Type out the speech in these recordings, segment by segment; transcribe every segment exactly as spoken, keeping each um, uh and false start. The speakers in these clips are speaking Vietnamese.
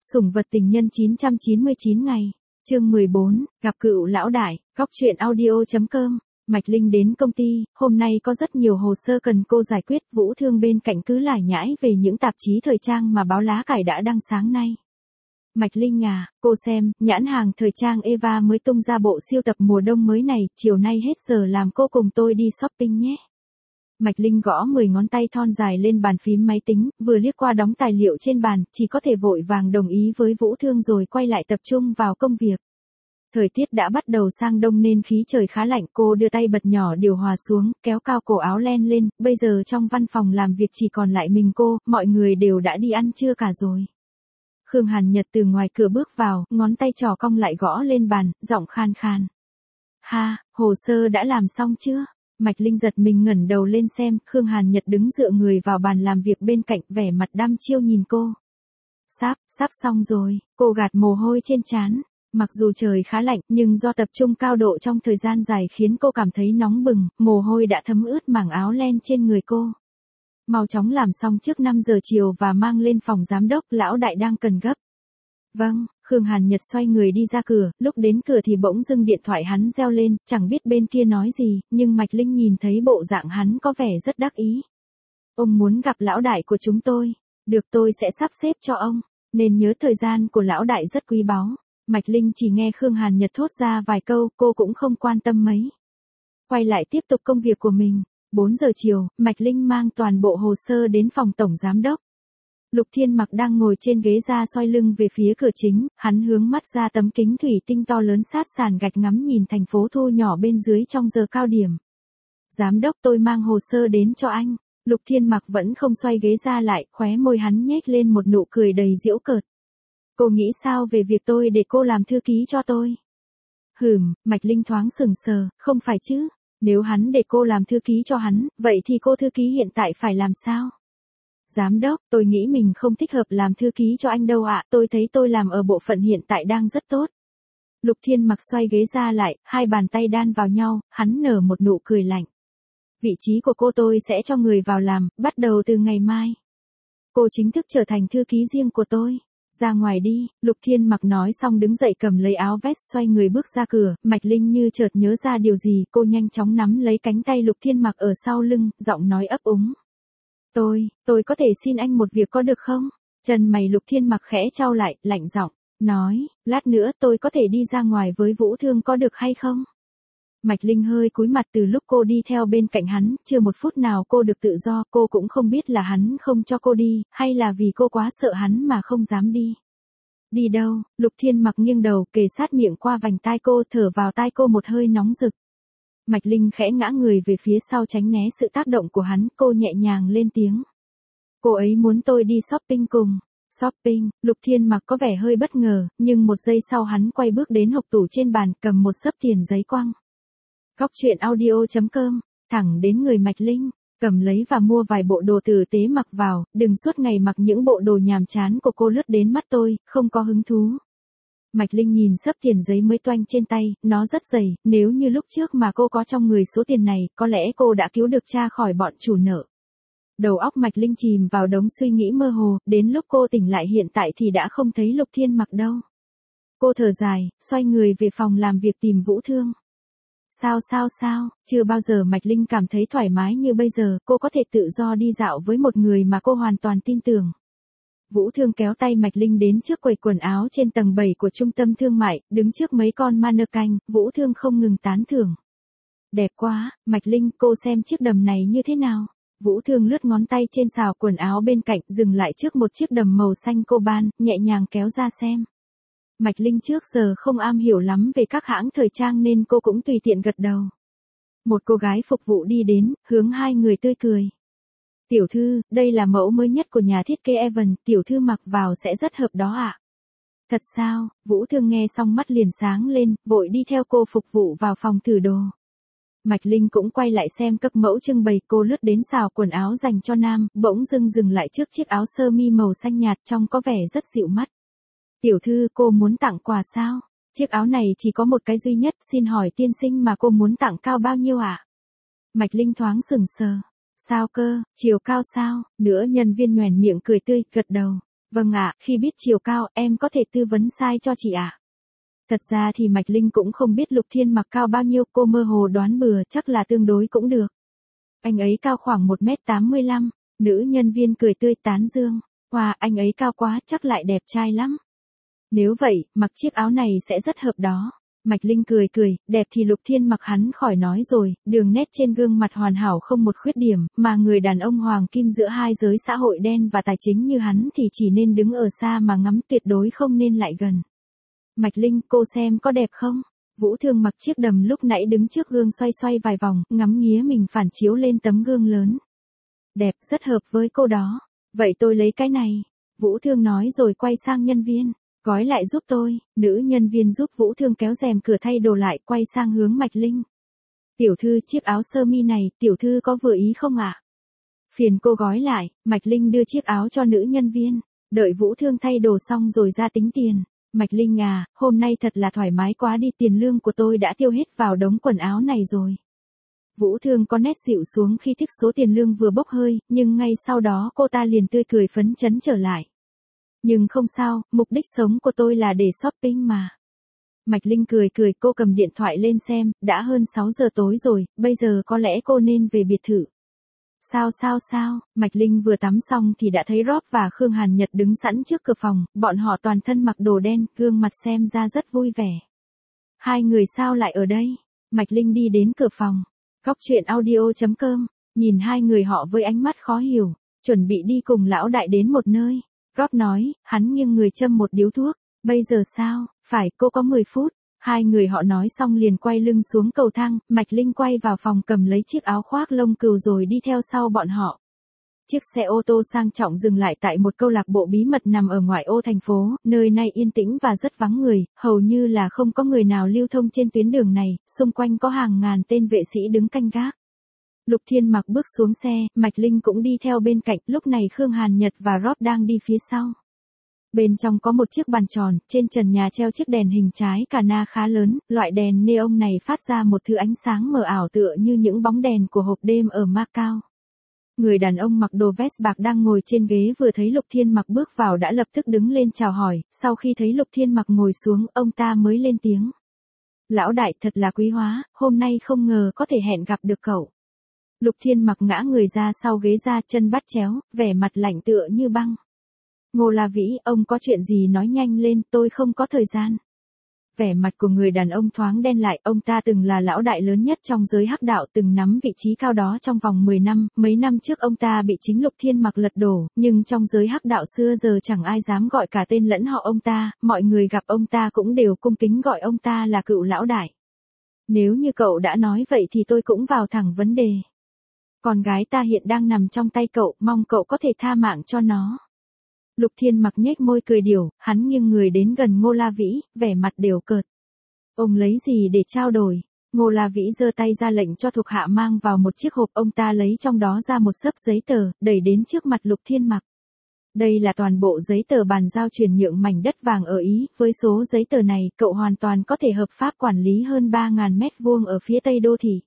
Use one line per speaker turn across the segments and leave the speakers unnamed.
Sủng vật tình nhân chín trăm chín mươi chín ngày. Chương mười bốn, gặp cựu lão đại, góc truyện audio chấm com. Mạch Linh đến công ty, hôm nay có rất nhiều hồ sơ cần cô giải quyết, Vũ Thương bên cạnh cứ lải nhải về những tạp chí thời trang mà báo Lá Cải đã đăng sáng nay. Mạch Linh à, cô xem, nhãn hàng thời trang Eva mới tung ra bộ siêu tập mùa đông mới này, chiều nay hết giờ làm cô cùng tôi đi shopping nhé. Mạch Linh gõ mười ngón tay thon dài lên bàn phím máy tính, vừa liếc qua đống tài liệu trên bàn, chỉ có thể vội vàng đồng ý với Vũ Thương rồi quay lại tập trung vào công việc. Thời tiết đã bắt đầu sang đông nên khí trời khá lạnh, cô đưa tay bật nhỏ điều hòa xuống, kéo cao cổ áo len lên, bây giờ trong văn phòng làm việc chỉ còn lại mình cô, mọi người đều đã đi ăn trưa cả rồi. Khương Hàn Nhật từ ngoài cửa bước vào, ngón tay trỏ cong lại gõ lên bàn, giọng khan khan. Ha, hồ sơ đã làm xong chưa? Mạch Linh giật mình ngẩng đầu lên xem, Khương Hàn Nhật đứng dựa người vào bàn làm việc bên cạnh, vẻ mặt đăm chiêu nhìn cô. Sắp, sắp xong rồi, cô gạt mồ hôi trên trán. Mặc dù trời khá lạnh, nhưng do tập trung cao độ trong thời gian dài khiến cô cảm thấy nóng bừng, mồ hôi đã thấm ướt mảng áo len trên người cô. Mau chóng làm xong trước năm giờ chiều và mang lên phòng giám đốc, lão đại đang cần gấp. Vâng, Khương Hàn Nhật xoay người đi ra cửa, lúc đến cửa thì bỗng dưng điện thoại hắn reo lên, chẳng biết bên kia nói gì, nhưng Mạch Linh nhìn thấy bộ dạng hắn có vẻ rất đắc ý. Ông muốn gặp lão đại của chúng tôi, được tôi sẽ sắp xếp cho ông, nên nhớ thời gian của lão đại rất quý báu. Mạch Linh chỉ nghe Khương Hàn Nhật thốt ra vài câu, cô cũng không quan tâm mấy. Quay lại tiếp tục công việc của mình. bốn giờ chiều, Mạch Linh mang toàn bộ hồ sơ đến phòng tổng giám đốc. Lục Thiên Mặc đang ngồi trên ghế ra xoay lưng về phía cửa chính, hắn hướng mắt ra tấm kính thủy tinh to lớn sát sàn gạch ngắm nhìn thành phố thu nhỏ bên dưới trong giờ cao điểm. Giám đốc, tôi mang hồ sơ đến cho anh. Lục Thiên Mặc vẫn không xoay ghế ra lại, khóe môi hắn nhếch lên một nụ cười đầy giễu cợt. Cô nghĩ sao về việc tôi để cô làm thư ký cho tôi? Hừm, Mạch Linh thoáng sừng sờ, không phải chứ. Nếu hắn để cô làm thư ký cho hắn, vậy thì cô thư ký hiện tại phải làm sao? Giám đốc, tôi nghĩ mình không thích hợp làm thư ký cho anh đâu ạ, tôi thấy tôi làm ở bộ phận hiện tại đang rất tốt. Lục Thiên Mặc xoay ghế ra lại, hai bàn tay đan vào nhau, hắn nở một nụ cười lạnh. Vị trí của cô tôi sẽ cho người vào làm, bắt đầu từ ngày mai. Cô chính thức trở thành thư ký riêng của tôi. Ra ngoài đi, Lục Thiên Mặc nói xong đứng dậy cầm lấy áo vest xoay người bước ra cửa, Mạch Linh như chợt nhớ ra điều gì, cô nhanh chóng nắm lấy cánh tay Lục Thiên Mặc ở sau lưng, giọng nói ấp úng. Tôi, tôi có thể xin anh một việc có được không? Chân mày Lục Thiên Mặc khẽ chau lại, lạnh giọng, nói, lát nữa tôi có thể đi ra ngoài với Vũ Thương có được hay không? Mạch Linh hơi cúi mặt, từ lúc cô đi theo bên cạnh hắn, chưa một phút nào cô được tự do, cô cũng không biết là hắn không cho cô đi, hay là vì cô quá sợ hắn mà không dám đi. Đi đâu? Lục Thiên Mặc nghiêng đầu, kề sát miệng qua vành tai cô, thở vào tai cô một hơi nóng rực. Mạch Linh khẽ ngã người về phía sau tránh né sự tác động của hắn, cô nhẹ nhàng lên tiếng. Cô ấy muốn tôi đi shopping cùng. Shopping, Lục Thiên Mặc có vẻ hơi bất ngờ, nhưng một giây sau hắn quay bước đến hộc tủ trên bàn, cầm một xấp tiền giấy quăng. Góc truyện audio chấm com, thẳng đến người Mạch Linh, cầm lấy và mua vài bộ đồ tử tế mặc vào, đừng suốt ngày mặc những bộ đồ nhàm chán của cô lướt đến mắt tôi, không có hứng thú. Mạch Linh nhìn xấp tiền giấy mới toanh trên tay, nó rất dày, nếu như lúc trước mà cô có trong người số tiền này, có lẽ cô đã cứu được cha khỏi bọn chủ nợ. Đầu óc Mạch Linh chìm vào đống suy nghĩ mơ hồ, đến lúc cô tỉnh lại hiện tại thì đã không thấy Lục Thiên Mặc đâu. Cô thở dài, xoay người về phòng làm việc tìm Vũ Thương. Sao sao sao, chưa bao giờ Mạch Linh cảm thấy thoải mái như bây giờ, cô có thể tự do đi dạo với một người mà cô hoàn toàn tin tưởng. Vũ Thương kéo tay Mạch Linh đến trước quầy quần áo trên tầng bảy của trung tâm thương mại, đứng trước mấy con mannequin, Vũ Thương không ngừng tán thưởng. Đẹp quá, Mạch Linh, cô xem chiếc đầm này như thế nào? Vũ Thương lướt ngón tay trên xào quần áo bên cạnh, dừng lại trước một chiếc đầm màu xanh coban, nhẹ nhàng kéo ra xem. Mạch Linh trước giờ không am hiểu lắm về các hãng thời trang nên cô cũng tùy tiện gật đầu. Một cô gái phục vụ đi đến, hướng hai người tươi cười. Tiểu thư, đây là mẫu mới nhất của nhà thiết kế Evan, tiểu thư mặc vào sẽ rất hợp đó ạ. Thật sao? Vũ Thương nghe xong mắt liền sáng lên, vội đi theo cô phục vụ vào phòng thử đồ. Mạch Linh cũng quay lại xem các mẫu trưng bày, cô lướt đến xào quần áo dành cho nam, bỗng dưng dừng lại trước chiếc áo sơ mi màu xanh nhạt trông có vẻ rất dịu mắt. Tiểu thư, cô muốn tặng quà sao? Chiếc áo này chỉ có một cái duy nhất, xin hỏi tiên sinh mà cô muốn tặng cao bao nhiêu ạ? À? Mạch Linh thoáng sừng sờ. Sao cơ, chiều cao sao? Nữa nhân viên nhoẻn miệng cười tươi, gật đầu. Vâng ạ, khi biết chiều cao, em có thể tư vấn size cho chị ạ. Thật ra thì Mạch Linh cũng không biết Lục Thiên Mặc cao bao nhiêu, cô mơ hồ đoán bừa, chắc là tương đối cũng được. Anh ấy cao khoảng một mét tám mươi lăm, nữ nhân viên cười tươi tán dương. Wow, anh ấy cao quá, chắc lại đẹp trai lắm. Nếu vậy, mặc chiếc áo này sẽ rất hợp đó. Mạch Linh cười cười, đẹp thì Lục Thiên Mặc hắn khỏi nói rồi, đường nét trên gương mặt hoàn hảo không một khuyết điểm, mà người đàn ông hoàng kim giữa hai giới xã hội đen và tài chính như hắn thì chỉ nên đứng ở xa mà ngắm, tuyệt đối không nên lại gần. Mạch Linh, cô xem có đẹp không? Vũ Thương mặc chiếc đầm lúc nãy đứng trước gương xoay xoay vài vòng, ngắm nghía mình phản chiếu lên tấm gương lớn. Đẹp, rất hợp với cô đó. Vậy tôi lấy cái này. Vũ Thương nói rồi quay sang nhân viên. Gói lại giúp tôi. Nữ nhân viên giúp Vũ Thương kéo rèm cửa thay đồ lại, quay sang hướng Mạch Linh. Tiểu thư, chiếc áo sơ mi này, tiểu thư có vừa ý không ạ? Phiền cô gói lại. Mạch Linh đưa chiếc áo cho nữ nhân viên. Đợi Vũ Thương thay đồ xong rồi ra tính tiền. Mạch Linh à, hôm nay thật là thoải mái quá đi, tiền lương của tôi đã tiêu hết vào đống quần áo này rồi. Vũ Thương có nét dịu xuống khi thích số tiền lương vừa bốc hơi, nhưng ngay sau đó cô ta liền tươi cười phấn chấn trở lại. Nhưng không sao, mục đích sống của tôi là để shopping mà. Mạch Linh cười cười, cô cầm điện thoại lên xem, đã hơn sáu giờ tối rồi, bây giờ có lẽ cô nên về biệt thự. Sao sao sao, Mạch Linh vừa tắm xong thì đã thấy Rob và Khương Hàn Nhật đứng sẵn trước cửa phòng, bọn họ toàn thân mặc đồ đen, gương mặt xem ra rất vui vẻ. Hai người sao lại ở đây? Mạch Linh đi đến cửa phòng. Góc truyện audio chấm com, nhìn hai người họ với ánh mắt khó hiểu, chuẩn bị đi cùng lão đại đến một nơi. Rob nói, hắn nghiêng người châm một điếu thuốc. Bây giờ sao? Phải, cô có mười phút. Hai người họ nói xong liền quay lưng xuống cầu thang, Mạch Linh quay vào phòng cầm lấy chiếc áo khoác lông cừu rồi đi theo sau bọn họ. Chiếc xe ô tô sang trọng dừng lại tại một câu lạc bộ bí mật nằm ở ngoại ô thành phố, nơi này yên tĩnh và rất vắng người, hầu như là không có người nào lưu thông trên tuyến đường này, xung quanh có hàng ngàn tên vệ sĩ đứng canh gác. Lục Thiên Mặc bước xuống xe, Mạch Linh cũng đi theo bên cạnh, lúc này Khương Hàn Nhật và Rob đang đi phía sau. Bên trong có một chiếc bàn tròn, trên trần nhà treo chiếc đèn hình trái cà na khá lớn, loại đèn neon này phát ra một thứ ánh sáng mờ ảo tựa như những bóng đèn của hộp đêm ở Macau. Người đàn ông mặc đồ vest bạc đang ngồi trên ghế vừa thấy Lục Thiên Mặc bước vào đã lập tức đứng lên chào hỏi, sau khi thấy Lục Thiên Mặc ngồi xuống, ông ta mới lên tiếng. Lão đại thật là quý hóa, hôm nay không ngờ có thể hẹn gặp được cậu. Lục Thiên Mặc ngã người ra sau ghế ra, chân bắt chéo, vẻ mặt lạnh tựa như băng. Ngô La Vĩ, ông có chuyện gì nói nhanh lên, tôi không có thời gian. Vẻ mặt của người đàn ông thoáng đen lại, ông ta từng là lão đại lớn nhất trong giới hắc đạo, từng nắm vị trí cao đó trong vòng mười năm, mấy năm trước ông ta bị chính Lục Thiên Mặc lật đổ, nhưng trong giới hắc đạo xưa giờ chẳng ai dám gọi cả tên lẫn họ ông ta, mọi người gặp ông ta cũng đều cung kính gọi ông ta là cựu lão đại. Nếu như cậu đã nói vậy thì tôi cũng vào thẳng vấn đề. Con gái ta hiện đang nằm trong tay cậu, mong cậu có thể tha mạng cho nó. Lục Thiên Mặc nhếch môi cười điểu, hắn nghiêng người đến gần Ngô La Vĩ, vẻ mặt đều cợt. Ông lấy gì để trao đổi? Ngô La Vĩ giơ tay ra lệnh cho thuộc hạ mang vào một chiếc hộp, ông ta lấy trong đó ra một xấp giấy tờ, đẩy đến trước mặt Lục Thiên Mặc. Đây là toàn bộ giấy tờ bàn giao chuyển nhượng mảnh đất vàng ở Ý, với số giấy tờ này, cậu hoàn toàn có thể hợp pháp quản lý hơn ba nghìn mét vuông ở phía tây đô thị.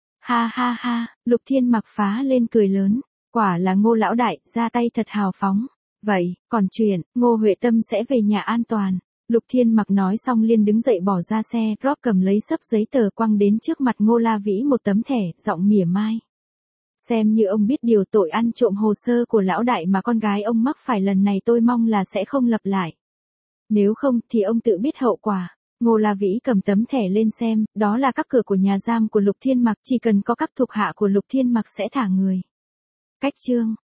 Ha ha ha, Lục Thiên Mặc phá lên cười lớn, quả là Ngô lão đại, ra tay thật hào phóng. Vậy, còn chuyện, Ngô Huệ Tâm sẽ về nhà an toàn. Lục Thiên Mặc nói xong liền đứng dậy bỏ ra xe, Rob cầm lấy xấp giấy tờ quăng đến trước mặt Ngô La Vĩ một tấm thẻ, giọng mỉa mai. Xem như ông biết điều tội ăn trộm hồ sơ của lão đại mà con gái ông mắc phải lần này, tôi mong là sẽ không lặp lại. Nếu không thì ông tự biết hậu quả. Ngô La Vĩ cầm tấm thẻ lên xem, đó là các cửa của nhà giam của Lục Thiên Mặc, chỉ cần có các thuộc hạ của Lục Thiên Mặc sẽ thả người. Cách chương